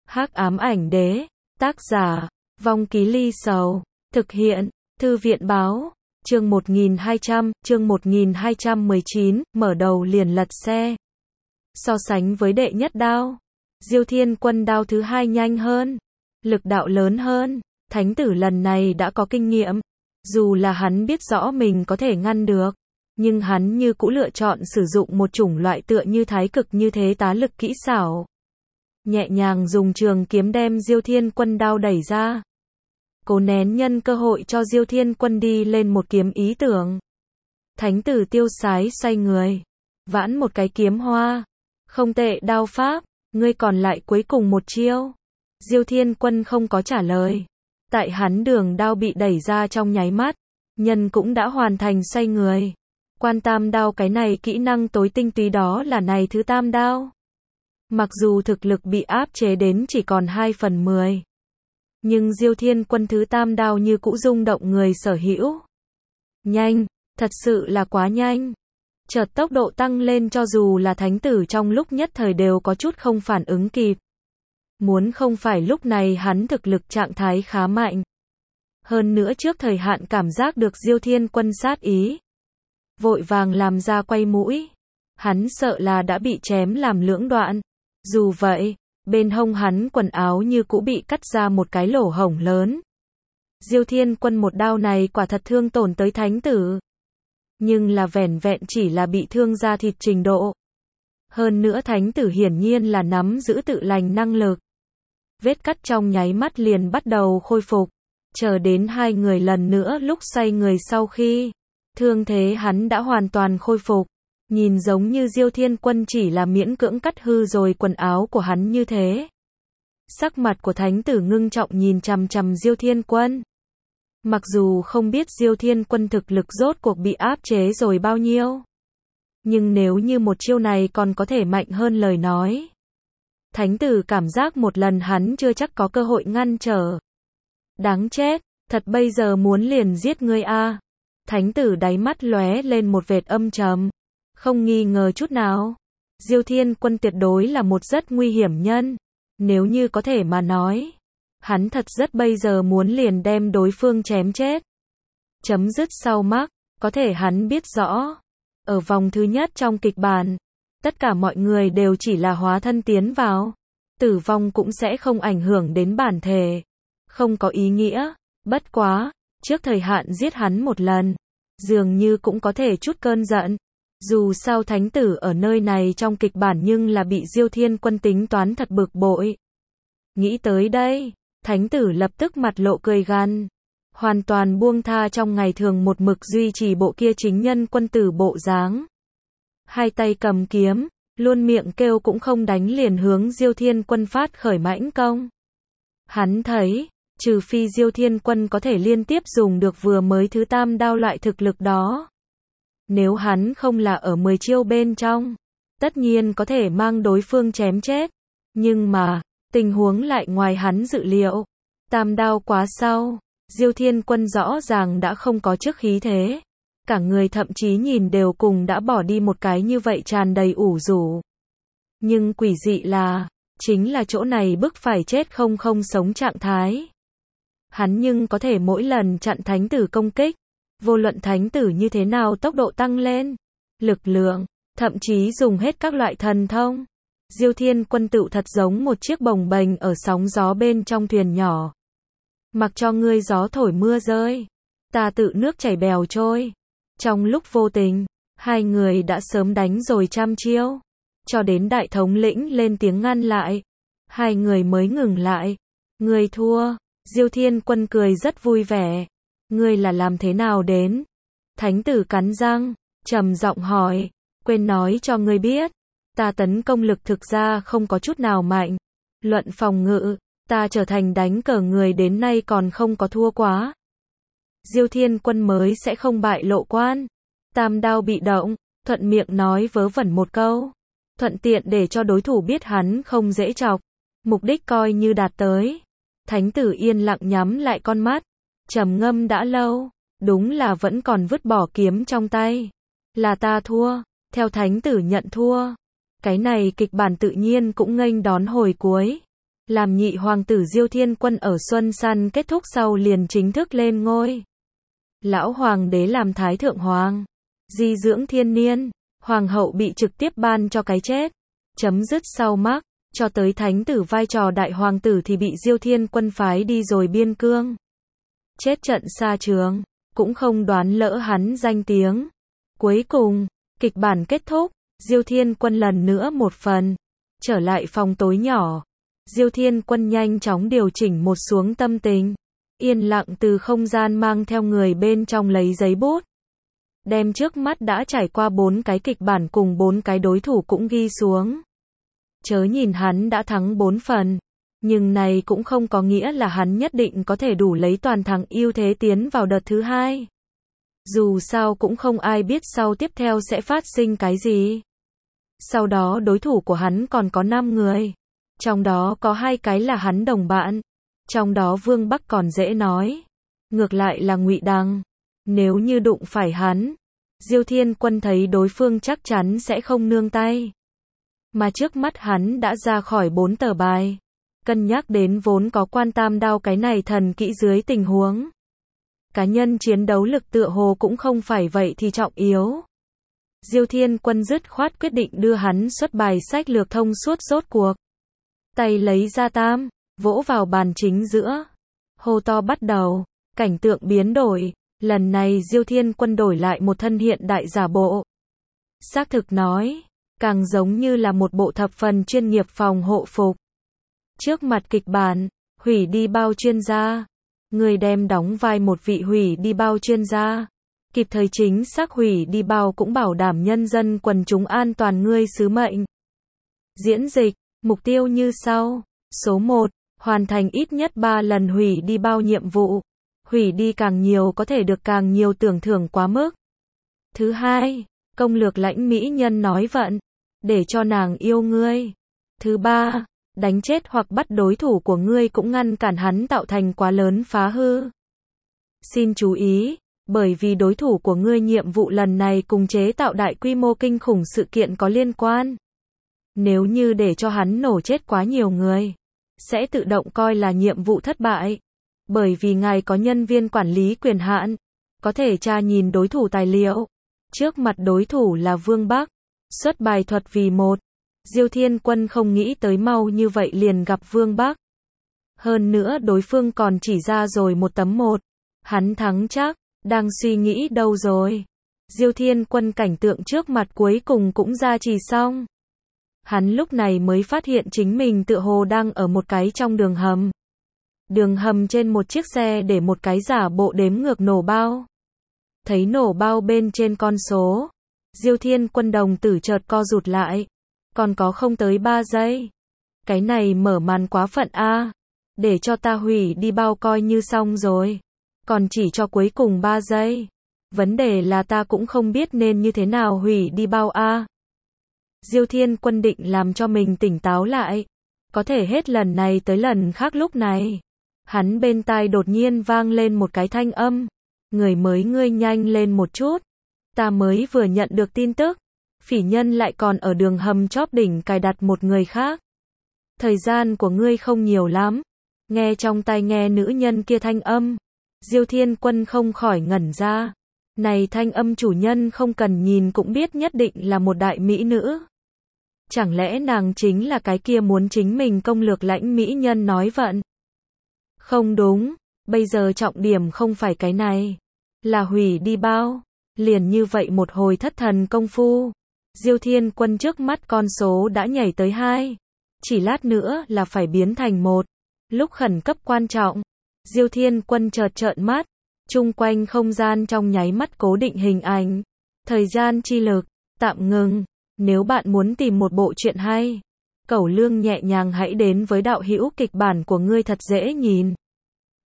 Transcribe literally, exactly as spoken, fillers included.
Hắc ám ảnh đế, tác giả, Vong Ký Ly Sầu, thực hiện, Thư viện báo, chương một nghìn hai trăm, chương một nghìn hai trăm mười chín, mở đầu liền lật xe. So sánh với đệ nhất đao, Diêu Thiên Quân đao thứ hai nhanh hơn, lực đạo lớn hơn, thánh tử lần này đã có kinh nghiệm, dù là hắn biết rõ mình có thể ngăn được, nhưng hắn như cũ lựa chọn sử dụng một chủng loại tựa như thái cực như thế tá lực kỹ xảo. Nhẹ nhàng dùng trường kiếm đem Diêu Thiên Quân đao đẩy ra. Cố nén nhân cơ hội cho Diêu Thiên Quân đi lên một kiếm ý tưởng. Thánh tử tiêu sái xoay người, vãn một cái kiếm hoa. Không tệ đao pháp, ngươi còn lại cuối cùng một chiêu. Diêu Thiên Quân không có trả lời. Tại hắn đường đao bị đẩy ra trong nháy mắt, nhân cũng đã hoàn thành xoay người. Quan tam đao cái này kỹ năng tối tinh túy đó là này thứ tam đao. Mặc dù thực lực bị áp chế đến chỉ còn hai phần mười. Nhưng Diêu Thiên Quân thứ tam đao như cũ rung động người sở hữu. Nhanh, thật sự là quá nhanh. Chợt tốc độ tăng lên cho dù là thánh tử trong lúc nhất thời đều có chút không phản ứng kịp. Muốn không phải lúc này hắn thực lực trạng thái khá mạnh. Hơn nữa trước thời hạn cảm giác được Diêu Thiên Quân sát ý. Vội vàng làm ra quay mũi. Hắn sợ là đã bị chém làm lưỡng đoạn. Dù vậy, bên hông hắn quần áo như cũ bị cắt ra một cái lỗ hổng lớn. Diêu Thiên Quân một đao này quả thật thương tổn tới thánh tử. Nhưng là vẻn vẹn chỉ là bị thương da thịt trình độ. Hơn nữa thánh tử hiển nhiên là nắm giữ tự lành năng lực. Vết cắt trong nháy mắt liền bắt đầu khôi phục. Chờ đến hai người lần nữa lúc xoay người sau khi thương thế hắn đã hoàn toàn khôi phục. Nhìn giống như Diêu Thiên Quân chỉ là miễn cưỡng cắt hư rồi quần áo của hắn như thế. Sắc mặt của thánh tử ngưng trọng nhìn chằm chằm Diêu Thiên Quân. Mặc dù không biết Diêu Thiên Quân thực lực rốt cuộc bị áp chế rồi bao nhiêu. Nhưng nếu như một chiêu này còn có thể mạnh hơn lời nói. Thánh tử cảm giác một lần hắn chưa chắc có cơ hội ngăn trở. Đáng chết, thật bây giờ muốn liền giết ngươi a. Thánh tử đáy mắt lóe lên một vệt âm trầm. Không nghi ngờ chút nào. Diêu Thiên Quân tuyệt đối là một rất nguy hiểm nhân. Nếu như có thể mà nói. Hắn thật rất bây giờ muốn liền đem đối phương chém chết. Chấm dứt sau mắc. Có thể hắn biết rõ. Ở vòng thứ nhất trong kịch bản. Tất cả mọi người đều chỉ là hóa thân tiến vào. Tử vong cũng sẽ không ảnh hưởng đến bản thể. Không có ý nghĩa. Bất quá. Trước thời hạn giết hắn một lần. Dường như cũng có thể chút cơn giận. Dù sao thánh tử ở nơi này trong kịch bản nhưng là bị Diêu Thiên Quân tính toán thật bực bội. Nghĩ tới đây, thánh tử lập tức mặt lộ cười gằn. Hoàn toàn buông tha trong ngày thường một mực duy trì bộ kia chính nhân quân tử bộ dáng. Hai tay cầm kiếm, luôn miệng kêu cũng không đánh liền hướng Diêu Thiên Quân phát khởi mãnh công. Hắn thấy, trừ phi Diêu Thiên Quân có thể liên tiếp dùng được vừa mới thứ tam đao loại thực lực đó. Nếu hắn không là ở mười chiêu bên trong, tất nhiên có thể mang đối phương chém chết. Nhưng mà, tình huống lại ngoài hắn dự liệu. Tam đao quá sau, Diêu Thiên Quân rõ ràng đã không có trước khí thế. Cả người thậm chí nhìn đều cùng đã bỏ đi một cái như vậy tràn đầy ủ rũ. Nhưng quỷ dị là, chính là chỗ này bức phải chết không không sống trạng thái. Hắn nhưng có thể mỗi lần chặn thánh tử công kích. Vô luận thánh tử như thế nào tốc độ tăng lên, lực lượng, thậm chí dùng hết các loại thần thông. Diêu Thiên Quân tựu thật giống một chiếc bồng bềnh ở sóng gió bên trong thuyền nhỏ. Mặc cho ngươi gió thổi mưa rơi, ta tự nước chảy bèo trôi. Trong lúc vô tình, hai người đã sớm đánh rồi trăm chiêu. Cho đến đại thống lĩnh lên tiếng ngăn lại. Hai người mới ngừng lại. Ngươi thua, Diêu Thiên Quân cười rất vui vẻ. Ngươi là làm thế nào đến? Thánh tử cắn răng, trầm giọng hỏi, quên nói cho ngươi biết, ta tấn công lực thực ra không có chút nào mạnh. Luận phòng ngự, ta trở thành đánh cờ người đến nay còn không có thua quá. Diêu Thiên Quân mới sẽ không bại lộ quan. Tam đao bị động, thuận miệng nói vớ vẩn một câu. Thuận tiện để cho đối thủ biết hắn không dễ chọc. Mục đích coi như đạt tới. Thánh tử yên lặng nhắm lại con mắt. Trầm ngâm đã lâu, đúng là vẫn còn vứt bỏ kiếm trong tay. Là ta thua, theo thánh tử nhận thua. Cái này kịch bản tự nhiên cũng nghênh đón hồi cuối. làm nhị hoàng tử Diêu Thiên Quân ở Xuân Săn kết thúc sau liền chính thức lên ngôi. Lão hoàng đế làm thái thượng hoàng, di dưỡng thiên niên, hoàng hậu bị trực tiếp ban cho cái chết, chấm dứt sau mắc, cho tới thánh tử vai trò đại hoàng tử thì bị Diêu Thiên Quân phái đi rồi biên cương. Chết trận xa trường, cũng không đoán lỡ hắn danh tiếng. Cuối cùng, kịch bản kết thúc, Diêu Thiên Quân lần nữa một phần, trở lại phòng tối nhỏ. Diêu Thiên Quân nhanh chóng điều chỉnh một xuống tâm tình, yên lặng từ không gian mang theo người bên trong lấy giấy bút. Đem trước mắt đã trải qua bốn cái kịch bản cùng bốn cái đối thủ cũng ghi xuống. Chớ nhìn hắn đã thắng bốn phần, nhưng này cũng không có nghĩa là hắn nhất định có thể đủ lấy toàn thắng ưu thế tiến vào đợt thứ hai. Dù sao cũng không ai biết sau tiếp theo sẽ phát sinh cái gì. Sau đó đối thủ của hắn còn có năm người. Trong đó có hai cái là hắn đồng bạn. Trong đó Vương Bắc còn dễ nói. Ngược lại là Ngụy Đằng. Nếu như đụng phải hắn, Diêu Thiên Quân thấy đối phương chắc chắn sẽ không nương tay. Mà trước mắt hắn đã ra khỏi bốn tờ bài. Cân nhắc đến vốn có quan tam đao cái này thần kỹ dưới tình huống. Cá nhân chiến đấu lực tựa hồ cũng không phải vậy thì trọng yếu. Diêu Thiên Quân dứt khoát quyết định đưa hắn xuất bài sách lược thông suốt rốt cuộc. Tay lấy ra tam, vỗ vào bàn chính giữa. Hô to bắt đầu, cảnh tượng biến đổi. Lần này Diêu Thiên Quân đổi lại một thân hiện đại giả bộ. Xác thực nói, càng giống như là một bộ thập phần chuyên nghiệp phòng hộ phục. Trước mặt kịch bản, hủy đi bao chuyên gia. Người đem đóng vai một vị hủy đi bao chuyên gia. Kịp thời chính xác hủy đi bao cũng bảo đảm nhân dân quần chúng an toàn ngươi sứ mệnh. Diễn dịch, mục tiêu như sau. Số một, hoàn thành ít nhất ba lần hủy đi bao nhiệm vụ. Hủy đi càng nhiều có thể được càng nhiều tưởng thưởng quá mức. Thứ hai, công lược lãnh mỹ nhân nói vận, để cho nàng yêu ngươi. Thứ ba, đánh chết hoặc bắt đối thủ của ngươi cũng ngăn cản hắn tạo thành quá lớn phá hư. Xin chú ý, bởi vì đối thủ của ngươi nhiệm vụ lần này cùng chế tạo đại quy mô kinh khủng sự kiện có liên quan. Nếu như để cho hắn nổ chết quá nhiều người, sẽ tự động coi là nhiệm vụ thất bại. Bởi vì ngài có nhân viên quản lý quyền hạn, có thể tra nhìn đối thủ tài liệu. Trước mặt đối thủ là Vương Bắc, xuất bài thuật vì một. Diêu Thiên Quân không nghĩ tới mau như vậy liền gặp Vương Bắc. Hơn nữa đối phương còn chỉ ra rồi một tấm một. Hắn thắng chắc, đang suy nghĩ đâu rồi. Diêu Thiên Quân cảnh tượng trước mặt cuối cùng cũng ra chỉ xong. Hắn lúc này mới phát hiện chính mình tựa hồ đang ở một cái trong đường hầm. Đường hầm trên một chiếc xe để một cái giả bộ đếm ngược nổ bao. Thấy nổ bao bên trên con số, Diêu Thiên Quân đồng tử chợt co rụt lại. Còn có không tới ba giây. Cái này mở màn quá phận a. Để cho ta hủy đi bao coi như xong rồi. Còn chỉ cho cuối cùng ba giây. Vấn đề là ta cũng không biết nên như thế nào hủy đi bao a. Diêu Thiên Quân định làm cho mình tỉnh táo lại. Có thể hết lần này tới lần khác lúc này. Hắn bên tai đột nhiên vang lên một cái thanh âm. Người mới ngươi nhanh lên một chút. Ta mới vừa nhận được tin tức. Phỉ nhân lại còn ở đường hầm chóp đỉnh cài đặt một người khác. Thời gian của ngươi không nhiều lắm. Nghe trong tai nghe nữ nhân kia thanh âm. Diêu Thiên Quân không khỏi ngẩn ra. Này thanh âm chủ nhân không cần nhìn cũng biết nhất định là một đại mỹ nữ. Chẳng lẽ nàng chính là cái kia muốn chính mình công lược lãnh mỹ nhân nói vận? Không đúng, bây giờ trọng điểm không phải cái này. Là hủy đi bao. Liền như vậy một hồi thất thần công phu. Diêu Thiên Quân trước mắt con số đã nhảy tới hai. Chỉ lát nữa là phải biến thành một. Lúc khẩn cấp quan trọng. Diêu Thiên Quân chợt trợn mắt. Chung quanh không gian trong nháy mắt cố định hình ảnh. Thời gian chi lực, tạm ngừng. Nếu bạn muốn tìm một bộ truyện hay, Cẩu Lương nhẹ nhàng hãy đến với đạo hữu kịch bản của ngươi thật dễ nhìn.